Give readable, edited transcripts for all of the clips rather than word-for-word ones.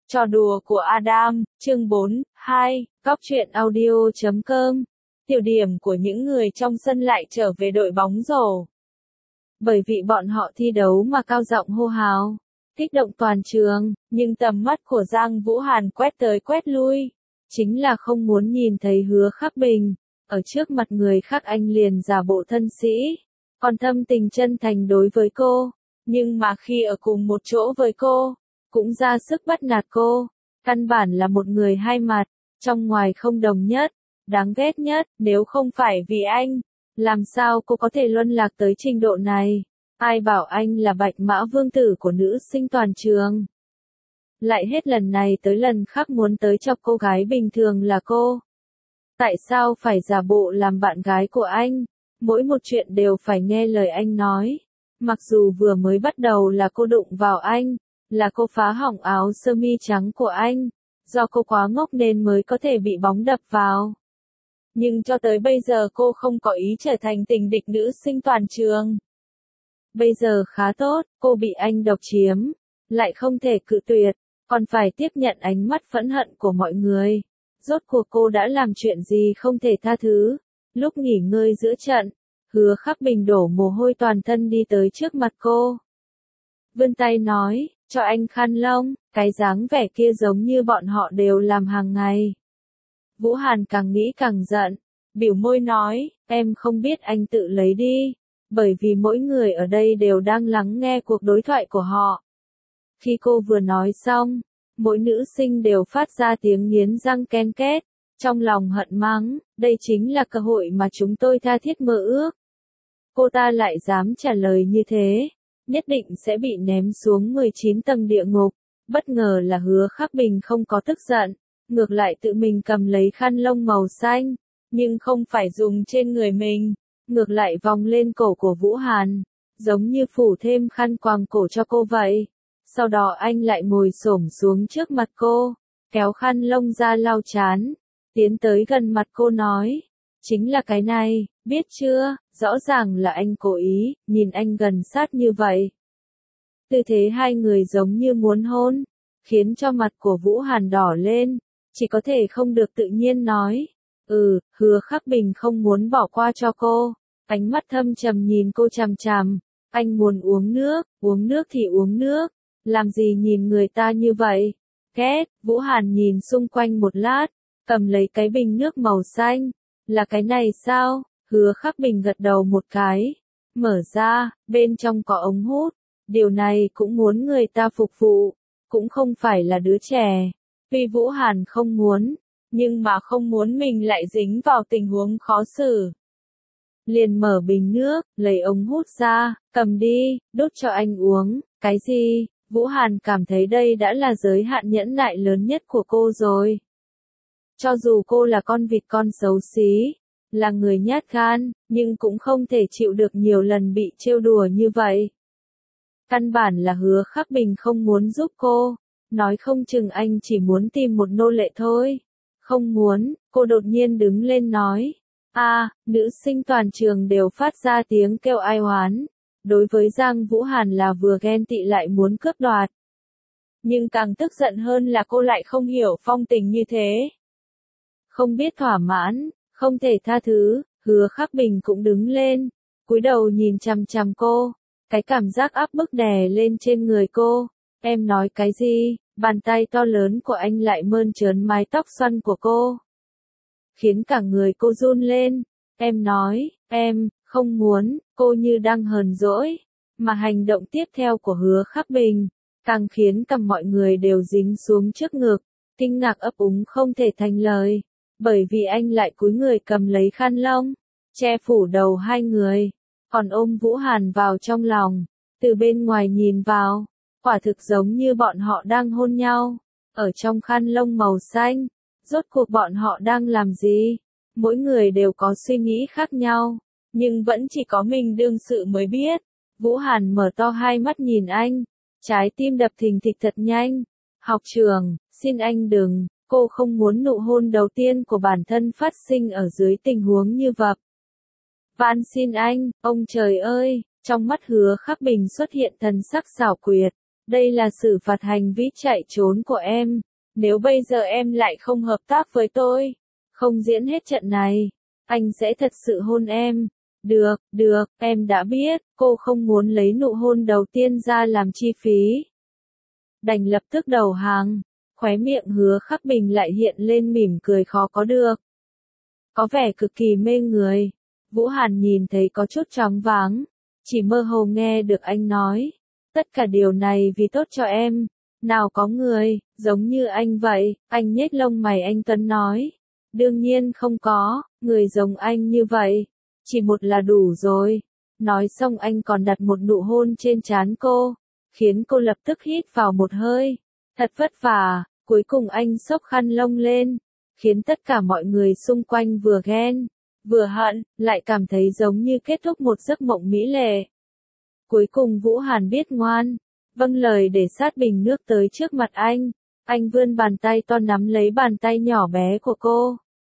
Trò đùa của Adam, chương 4, 2, Cóc truyện audio.com. Tiểu điểm của những người trong sân lại trở về đội bóng rổ. Bởi vì bọn họ thi đấu mà cao giọng hô hào, kích động toàn trường, nhưng tầm mắt của Giang Vũ Hàn quét tới quét lui, chính là không muốn nhìn thấy Hứa Khắc Bình. Ở trước mặt người khác anh liền giả bộ thân sĩ, còn thâm tình chân thành đối với cô, nhưng mà khi ở cùng một chỗ với cô, cũng ra sức bắt nạt cô, căn bản là một người hai mặt, trong ngoài không đồng nhất, đáng ghét nhất. Nếu không phải vì anh, làm sao cô có thể luân lạc tới trình độ này? Ai bảo anh là bạch mã vương tử của nữ sinh toàn trường? Lại hết lần này tới lần khác muốn tới chọc cô gái bình thường là cô. Tại sao phải giả bộ làm bạn gái của anh? Mỗi một chuyện đều phải nghe lời anh nói. Mặc dù vừa mới bắt đầu là cô đụng vào anh, là cô phá hỏng áo sơ mi trắng của anh, do cô quá ngốc nên mới có thể bị bóng đập vào. Nhưng cho tới bây giờ cô không có ý trở thành tình địch nữ sinh toàn trường. Bây giờ khá tốt, cô bị anh độc chiếm, lại không thể cự tuyệt, còn phải tiếp nhận ánh mắt phẫn hận của mọi người. Rốt cuộc cô đã làm chuyện gì không thể tha thứ? Lúc nghỉ ngơi giữa trận, Hứa Khắc Bình đổ mồ hôi toàn thân đi tới trước mặt cô. Vươn tay nói, cho anh khăn lông, cái dáng vẻ kia giống như bọn họ đều làm hàng ngày. Vũ Hàn càng nghĩ càng giận, biểu môi nói, em không biết anh tự lấy đi, bởi vì mỗi người ở đây đều đang lắng nghe cuộc đối thoại của họ. Khi cô vừa nói xong, mỗi nữ sinh đều phát ra tiếng nghiến răng ken két, trong lòng hận mắng, đây chính là cơ hội mà chúng tôi tha thiết mơ ước. Cô ta lại dám trả lời như thế, nhất định sẽ bị ném xuống 19 tầng địa ngục. Bất ngờ là Hứa Khắc Bình không có tức giận, ngược lại tự mình cầm lấy khăn lông màu xanh, nhưng không phải dùng trên người mình, ngược lại vòng lên cổ của Vũ Hàn, giống như phủ thêm khăn quàng cổ cho cô vậy. Sau đó anh lại ngồi xổm xuống trước mặt cô, kéo khăn lông ra lau chán, tiến tới gần mặt cô nói, chính là cái này, biết chưa, rõ ràng là anh cố ý, nhìn anh gần sát như vậy. Tư thế hai người giống như muốn hôn, khiến cho mặt của Vũ Hàn đỏ lên, chỉ có thể không được tự nhiên nói, Hứa Khắc Bình không muốn bỏ qua cho cô, ánh mắt thâm trầm nhìn cô chằm chằm, anh muốn uống nước thì uống nước, làm gì nhìn người ta như vậy, ghét. Vũ Hàn nhìn xung quanh một lát, cầm lấy cái bình nước màu xanh, là cái này sao? Hứa Khắc Bình gật đầu một cái, mở ra, bên trong có ống hút, điều này cũng muốn người ta phục vụ, cũng không phải là đứa trẻ. Tuy Vũ Hàn không muốn, nhưng mà không muốn mình lại dính vào tình huống khó xử. Liền mở bình nước, lấy ống hút ra, cầm đi, đút cho anh uống. Cái gì? Vũ Hàn cảm thấy đây đã là giới hạn nhẫn nại lớn nhất của cô rồi. Cho dù cô là con vịt con xấu xí, là người nhát gan, nhưng cũng không thể chịu được nhiều lần bị trêu đùa như vậy. Căn bản là Hứa Khắc Bình không muốn giúp cô, nói không chừng anh chỉ muốn tìm một nô lệ thôi. Không muốn, cô đột nhiên đứng lên nói. Nữ sinh toàn trường đều phát ra tiếng kêu ai oán. Đối với Giang Vũ Hàn là vừa ghen tị lại muốn cướp đoạt. Nhưng càng tức giận hơn là cô lại không hiểu phong tình như thế. Không biết thỏa mãn, không thể tha thứ, Hứa Khắc Bình cũng đứng lên, cúi đầu nhìn chằm chằm cô, cái cảm giác áp bức đè lên trên người cô. Em nói cái gì? Bàn tay to lớn của anh lại mơn trớn mái tóc xoăn của cô, khiến cả người cô run lên. Em nói, em không muốn, cô như đang hờn dỗi, mà hành động tiếp theo của Hứa Khắc Bình càng khiến cả mọi người đều dính xuống trước ngực, kinh ngạc ấp úng không thể thành lời, bởi vì anh lại cúi người cầm lấy khăn lông, che phủ đầu hai người, còn ôm Vũ Hàn vào trong lòng, từ bên ngoài nhìn vào, quả thực giống như bọn họ đang hôn nhau, ở trong khăn lông màu xanh. Rốt cuộc bọn họ đang làm gì? Mỗi người đều có suy nghĩ khác nhau, nhưng vẫn chỉ có mình đương sự mới biết. Vũ Hàn mở to hai mắt nhìn anh, trái tim đập thình thịch thật nhanh. Học trường, xin anh đừng, cô không muốn nụ hôn đầu tiên của bản thân phát sinh ở dưới tình huống như vậy. Van xin anh, ông trời ơi, trong mắt Hứa Khắc Bình xuất hiện thần sắc xảo quyệt, Đây là xử phạt hành vi chạy trốn của em. Nếu bây giờ em lại không hợp tác với tôi, không diễn hết trận này, anh sẽ thật sự hôn em. Được, em đã biết, cô không muốn lấy nụ hôn đầu tiên ra làm chi phí. Đành lập tức đầu hàng, khóe miệng Hứa Khắc Bình lại hiện lên mỉm cười khó có được. Có vẻ cực kỳ mê người. Vũ Hàn nhìn thấy có chút choáng váng, chỉ mơ hồ nghe được anh nói, tất cả điều này vì tốt cho em. Nào có người, giống như anh vậy, anh nhếch lông mày anh Tuấn nói. Đương nhiên không có, người giống anh như vậy, chỉ một là đủ rồi. Nói xong anh còn đặt một nụ hôn trên trán cô, khiến cô lập tức hít vào một hơi. Thật vất vả, cuối cùng anh xốc khăn lông lên, khiến tất cả mọi người xung quanh vừa ghen, vừa hận, lại cảm thấy giống như kết thúc một giấc mộng mỹ lệ. Cuối cùng Vũ Hàn biết ngoan, vâng lời để sát bình nước tới trước mặt anh vươn bàn tay to nắm lấy bàn tay nhỏ bé của cô.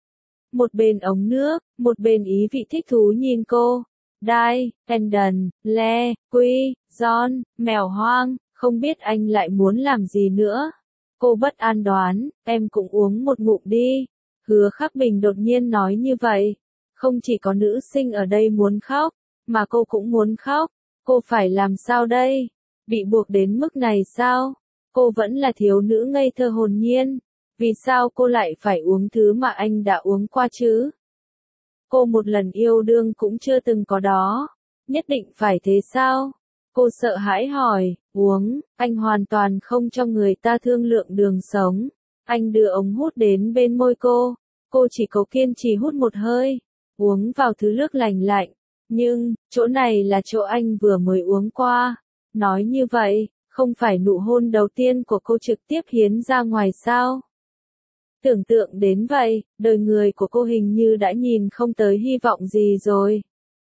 Một bên ống nước, một bên ý vị thích thú nhìn cô. Đai, Enden, Le, Quy, John, mèo hoang, không biết anh lại muốn làm gì nữa. Cô bất an đoán, em cũng uống một ngụm đi. Hứa Khắc Bình đột nhiên nói như vậy. Không chỉ có nữ sinh ở đây muốn khóc, mà cô cũng muốn khóc. Cô phải làm sao đây? Bị buộc đến mức này sao? Cô vẫn là thiếu nữ ngây thơ hồn nhiên. Vì sao cô lại phải uống thứ mà anh đã uống qua chứ? Cô một lần yêu đương cũng chưa từng có đó. Nhất định phải thế sao? Cô sợ hãi hỏi, uống, anh hoàn toàn không cho người ta thương lượng đường sống. Anh đưa ống hút đến bên môi cô chỉ cố kiên trì hút một hơi, uống vào thứ nước lành lạnh. Nhưng, chỗ này là chỗ anh vừa mới uống qua. Nói như vậy, không phải nụ hôn đầu tiên của cô trực tiếp hiến ra ngoài sao? Tưởng tượng đến vậy, đời người của cô hình như đã nhìn không tới hy vọng gì rồi.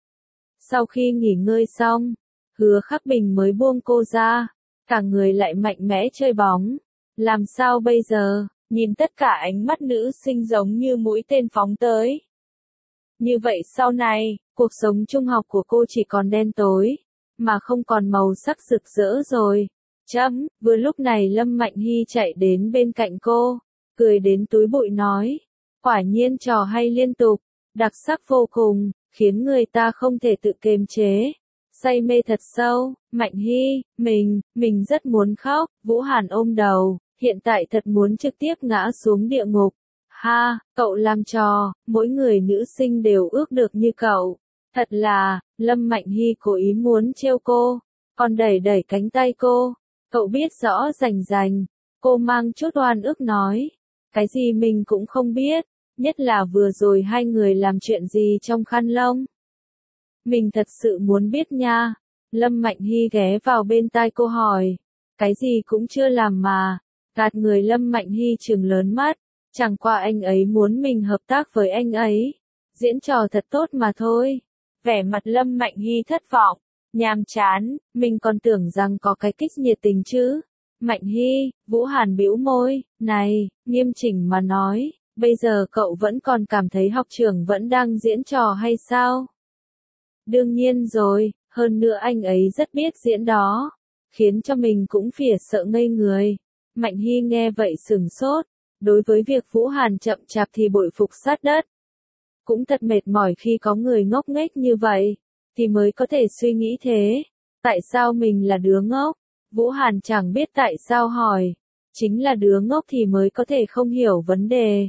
Sau khi nghỉ ngơi xong, Hứa Khắc Bình mới buông cô ra, cả người lại mạnh mẽ chơi bóng. Làm sao bây giờ, nhìn tất cả ánh mắt nữ sinh giống như mũi tên phóng tới. Như vậy sau này, cuộc sống trung học của cô chỉ còn đen tối, mà không còn màu sắc rực rỡ rồi. Vừa lúc này Lâm Mạnh Hy chạy đến bên cạnh cô, cười đến túi bụi nói, quả nhiên trò hay liên tục, đặc sắc vô cùng, khiến người ta không thể tự kiềm chế. Say mê thật sâu, Mạnh Hy, mình rất muốn khóc. Vũ Hàn ôm đầu, hiện tại thật muốn trực tiếp ngã xuống địa ngục. Ha, cậu làm trò, mỗi người nữ sinh đều ước được như cậu. Thật là, Lâm Mạnh Hy cố ý muốn trêu cô, còn đẩy đẩy cánh tay cô. Cậu biết rõ rành, cô mang chút oan ức nói. Cái gì mình cũng không biết, nhất là vừa rồi hai người làm chuyện gì trong khăn lông. Mình thật sự muốn biết nha. Lâm Mạnh Hy ghé vào bên tai cô hỏi. Cái gì cũng chưa làm mà. Gạt người. Lâm Mạnh Hy trừng lớn mắt. Chẳng qua anh ấy muốn mình hợp tác với anh ấy. Diễn trò thật tốt mà thôi. Vẻ mặt Lâm Mạnh Hy thất vọng, nhàm chán, mình còn tưởng rằng có cái kích nhiệt tình chứ. Mạnh Hy, Vũ Hàn bĩu môi, này, nghiêm chỉnh mà nói, bây giờ cậu vẫn còn cảm thấy học trưởng vẫn đang diễn trò hay sao? Đương nhiên rồi, hơn nữa anh ấy rất biết diễn đó, khiến cho mình cũng phìa sợ ngây người. Mạnh Hy nghe vậy sửng sốt, đối với việc Vũ Hàn chậm chạp thì bội phục sát đất. Cũng thật mệt mỏi khi có người ngốc nghếch như vậy, thì mới có thể suy nghĩ thế. Tại sao mình là đứa ngốc? Vũ Hàn chẳng biết tại sao hỏi. Chính là đứa ngốc thì mới có thể không hiểu vấn đề.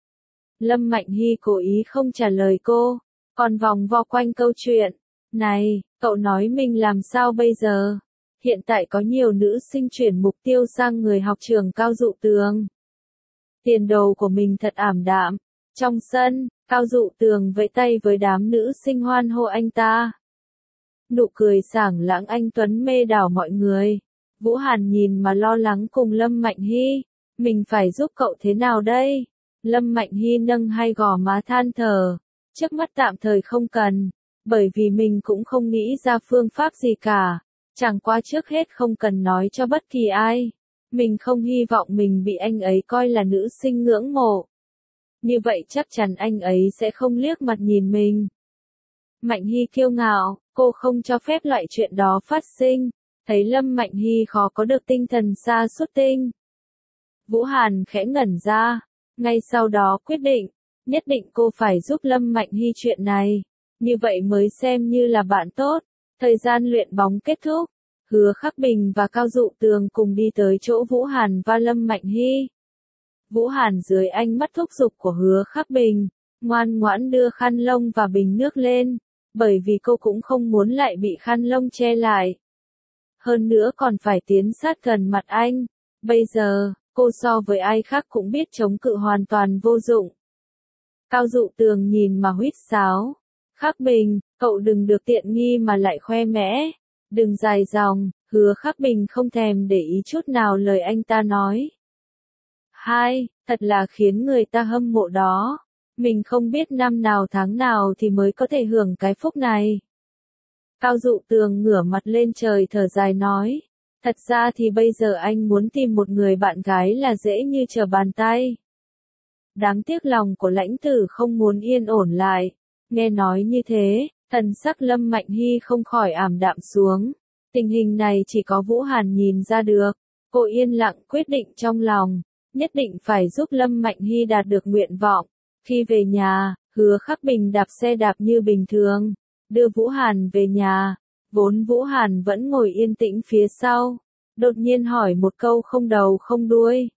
Lâm Mạnh Hy cố ý không trả lời cô, còn vòng vo quanh câu chuyện. Này, cậu nói mình làm sao bây giờ? Hiện tại có nhiều nữ sinh chuyển mục tiêu sang người học trường Cao Dụ Tường. Tiền đồ của mình thật ảm đạm. Trong sân, Cao Dụ Tường vẫy tay với đám nữ sinh hoan hô anh ta. Nụ cười sảng lãng anh tuấn mê đảo mọi người. Vũ Hàn nhìn mà lo lắng cùng Lâm Mạnh Hy. Mình phải giúp cậu thế nào đây? Lâm Mạnh Hy nâng hai gò má than thở. Trước mắt tạm thời không cần. Bởi vì mình cũng không nghĩ ra phương pháp gì cả. Chẳng qua trước hết không cần nói cho bất kỳ ai. Mình không hy vọng mình bị anh ấy coi là nữ sinh ngưỡng mộ. Như vậy chắc chắn anh ấy sẽ không liếc mặt nhìn mình. Mạnh Hy kiêu ngạo, cô không cho phép loại chuyện đó phát sinh. thấy Lâm Mạnh Hy khó có được tinh thần sa sút tinh. Vũ Hàn khẽ ngẩn ra, ngay sau đó quyết định, nhất định cô phải giúp Lâm Mạnh Hy chuyện này, như vậy mới xem như là bạn tốt. Thời gian luyện bóng kết thúc, Hứa Khắc Bình và Cao Dụ Tường cùng đi tới chỗ Vũ Hàn và Lâm Mạnh Hy. Vũ Hàn dưới ánh mắt thúc giục của Hứa Khắc Bình, ngoan ngoãn đưa khăn lông và bình nước lên, bởi vì cô cũng không muốn lại bị khăn lông che lại. Hơn nữa còn phải tiến sát gần mặt anh, bây giờ, cô so với ai khác cũng biết chống cự hoàn toàn vô dụng. Cao Dụ Tường nhìn mà huýt sáo. Khắc Bình, cậu đừng được tiện nghi mà lại khoe mẽ. Đừng dài dòng, Hứa Khắc Bình không thèm để ý chút nào lời anh ta nói. Hai, thật là khiến người ta hâm mộ đó. Mình không biết năm nào tháng nào thì mới có thể hưởng cái phúc này. Cao Dụ Tường ngửa mặt lên trời thở dài nói. Thật ra thì bây giờ anh muốn tìm một người bạn gái là dễ như trở bàn tay. Đáng tiếc lòng của lãnh tử không muốn yên ổn lại. Nghe nói như thế, thần sắc Lâm Mạnh Hy không khỏi ảm đạm xuống. Tình hình này chỉ có Vũ Hàn nhìn ra được. Cô yên lặng quyết định trong lòng, nhất định phải giúp Lâm Mạnh Hy đạt được nguyện vọng. Khi về nhà, Hứa Khắc Bình đạp xe đạp như bình thường, đưa Vũ Hàn về nhà. Vốn Vũ Hàn vẫn ngồi yên tĩnh phía sau, đột nhiên hỏi một câu không đầu không đuôi.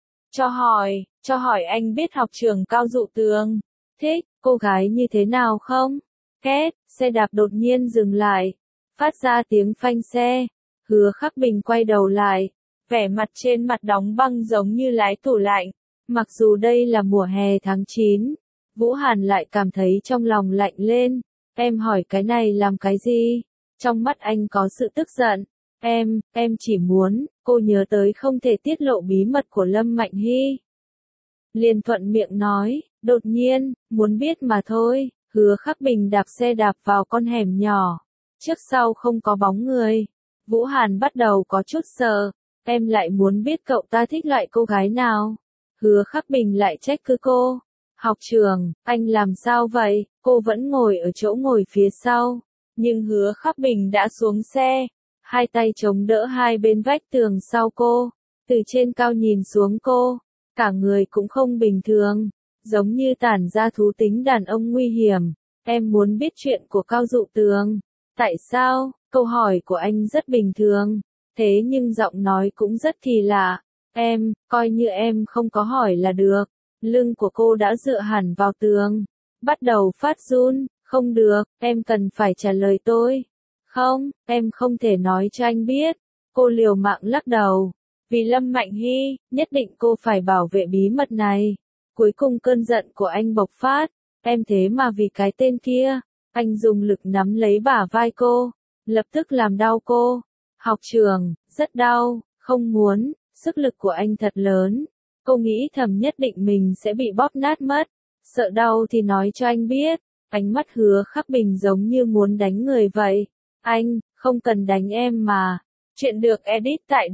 Cho hỏi anh biết học trường Cao Dụ Tường thích cô gái như thế nào không? Két, xe đạp đột nhiên dừng lại, phát ra tiếng phanh xe. Hứa Khắc Bình quay đầu lại, vẻ mặt trên mặt đóng băng giống như lái tủ lạnh. Mặc dù đây là mùa hè tháng 9, Vũ Hàn lại cảm thấy trong lòng lạnh lên. Em hỏi cái này làm cái gì? Trong mắt anh có sự tức giận. Em chỉ muốn, cô nhớ tới không thể tiết lộ bí mật của Lâm Mạnh Hy. Liền thuận miệng nói, đột nhiên, muốn biết mà thôi. Hứa Khắc Bình đạp xe đạp vào con hẻm nhỏ, trước sau không có bóng người. Vũ Hàn bắt đầu có chút sợ, em lại muốn biết cậu ta thích loại cô gái nào. Hứa Khắc Bình lại trách cứ cô. Học trường, anh làm sao vậy? Cô vẫn ngồi ở chỗ ngồi phía sau, nhưng Hứa Khắc Bình đã xuống xe, hai tay chống đỡ hai bên vách tường sau cô, từ trên cao nhìn xuống cô, cả người cũng không bình thường, giống như tản ra thú tính đàn ông nguy hiểm. Em muốn biết chuyện của Cao Dụ Tường. Tại sao? Câu hỏi của anh rất bình thường, thế nhưng giọng nói cũng rất kỳ lạ. Coi như em không có hỏi là được. Lưng của cô đã dựa hẳn vào tường, bắt đầu phát run. Không được, em cần phải trả lời tôi. Không, em không thể nói cho anh biết. Cô liều mạng lắc đầu. Vì Lâm Mạnh Hy, nhất định cô phải bảo vệ bí mật này. Cuối cùng cơn giận của anh bộc phát. Em thế mà vì cái tên kia, anh dùng lực nắm lấy bả vai cô, lập tức làm đau cô. Học trường, rất đau, không muốn, sức lực của anh thật lớn. Cô nghĩ thầm nhất định mình sẽ bị bóp nát mất. Sợ đau thì nói cho anh biết. Ánh mắt Hứa Khắc Bình giống như muốn đánh người vậy. Anh, không cần đánh em mà. Chuyện được edit tại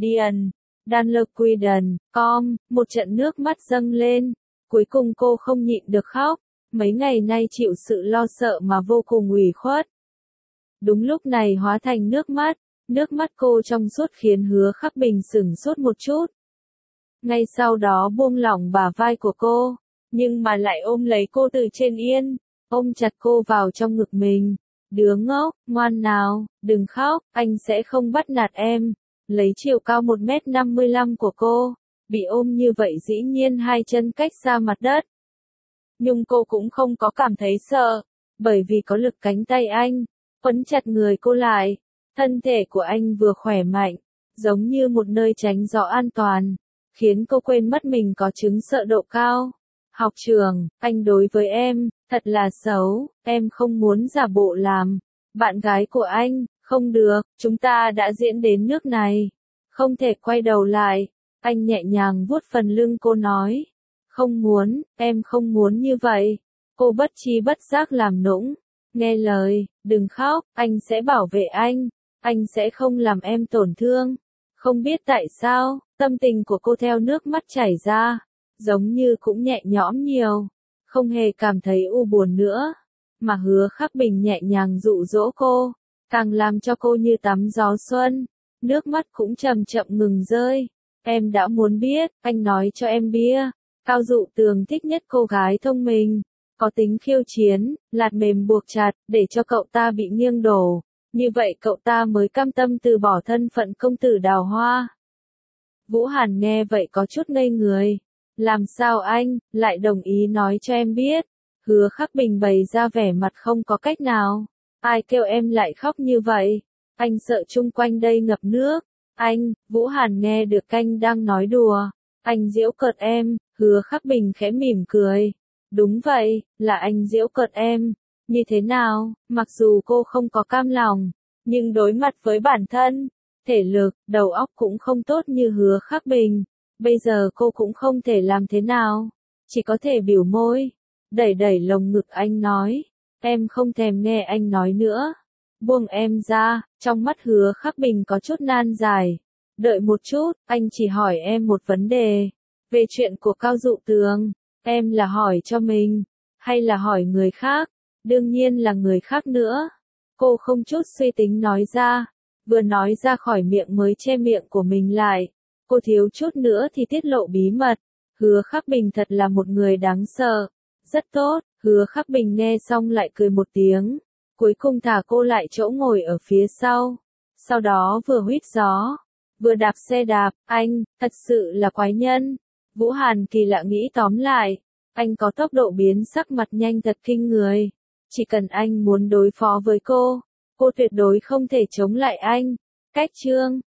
Danlerquiden.com. Một trận nước mắt dâng lên. Cuối cùng cô không nhịn được khóc. Mấy ngày nay chịu sự lo sợ mà vô cùng ủy khuất. Đúng lúc này hóa thành nước mắt cô trong suốt khiến Hứa Khắc Bình sửng sốt một chút. Ngay sau đó buông lỏng bả vai của cô, nhưng mà lại ôm lấy cô từ trên yên, ôm chặt cô vào trong ngực mình. Đứa ngốc, ngoan nào, đừng khóc, anh sẽ không bắt nạt em. Lấy chiều cao 1m55 của cô, bị ôm như vậy dĩ nhiên hai chân cách xa mặt đất. Nhưng cô cũng không có cảm thấy sợ, bởi vì có lực cánh tay anh, quấn chặt người cô lại. Thân thể của anh vừa khỏe mạnh, giống như một nơi tránh gió an toàn, khiến cô quên mất mình có chứng sợ độ cao. Học trường, anh đối với em, thật là xấu, em không muốn giả bộ làm bạn gái của anh, không được, chúng ta đã diễn đến nước này, không thể quay đầu lại. Anh nhẹ nhàng vuốt phần lưng cô nói, không muốn, em không muốn như vậy. Cô bất tri bất giác làm nũng, nghe lời, đừng khóc, anh sẽ bảo vệ anh sẽ không làm em tổn thương. Không biết tại sao, tâm tình của cô theo nước mắt chảy ra, giống như cũng nhẹ nhõm nhiều, không hề cảm thấy u buồn nữa, mà Hứa Khắc Bình nhẹ nhàng dụ dỗ cô, càng làm cho cô như tắm gió xuân, nước mắt cũng chậm chậm ngừng rơi. Em đã muốn biết, anh nói cho em biết. Cao Dụ Tường thích nhất cô gái thông minh, có tính khiêu chiến, lạt mềm buộc chặt, để cho cậu ta bị nghiêng đổ. Như vậy cậu ta mới cam tâm từ bỏ thân phận công tử đào hoa. Vũ Hàn nghe vậy có chút ngây người. Làm sao anh, lại đồng ý nói cho em biết? Hứa Khắc Bình bày ra vẻ mặt không có cách nào. Ai kêu em lại khóc như vậy? Anh sợ chung quanh đây ngập nước. Anh, Vũ Hàn nghe được anh đang nói đùa. Anh giễu cợt em, Hứa Khắc Bình khẽ mỉm cười. Đúng vậy, là anh giễu cợt em. Như thế nào, mặc dù cô không có cam lòng, nhưng đối mặt với bản thân, thể lực, đầu óc cũng không tốt như Hứa Khắc Bình. Bây giờ cô cũng không thể làm thế nào, chỉ có thể biểu môi, đẩy đẩy lồng ngực anh nói, em không thèm nghe anh nói nữa, buông em ra. Trong mắt Hứa Khắc Bình có chút nan giải. Đợi một chút, anh chỉ hỏi em một vấn đề, về chuyện của Cao Dụ Tường, em là hỏi cho mình, hay là hỏi người khác? Đương nhiên là người khác nữa. Cô không chút suy tính nói ra, vừa nói ra khỏi miệng mới che miệng của mình lại. Cô thiếu chút nữa thì tiết lộ bí mật. Hứa Khắc Bình thật là một người đáng sợ. Rất tốt, Hứa Khắc Bình nghe xong lại cười một tiếng. Cuối cùng thả cô lại chỗ ngồi ở phía sau. Sau đó vừa huýt gió, vừa đạp xe đạp. Anh, thật sự là quái nhân. Vũ Hàn kỳ lạ nghĩ tóm lại. Anh có tốc độ biến sắc mặt nhanh thật kinh người. Chỉ cần anh muốn đối phó với cô tuyệt đối không thể chống lại anh. Cách chương